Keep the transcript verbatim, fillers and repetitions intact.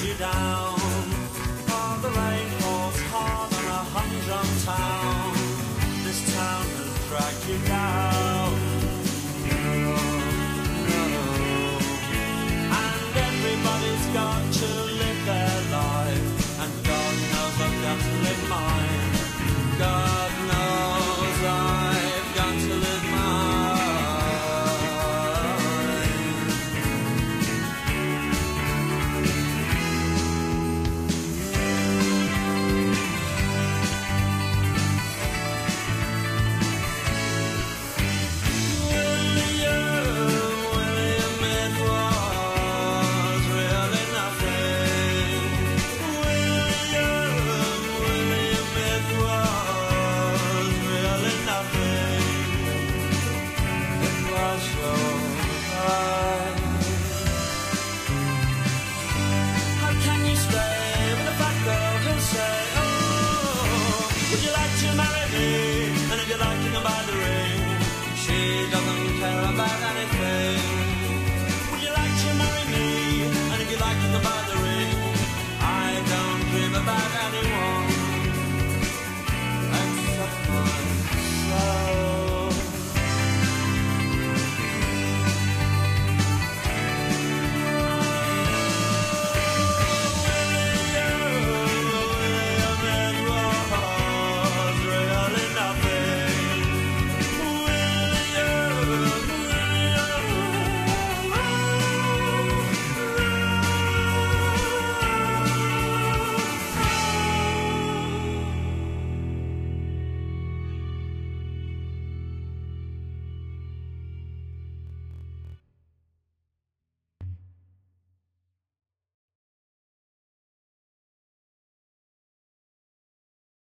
you down. Oh, the rain falls hard on a humdrum town. This town has dragged you down. No, no. And everybody's got to live their life. And God knows I've got to live mine. God knows I've got to live mine. About anything. Would you like to marry me? And if you like to go by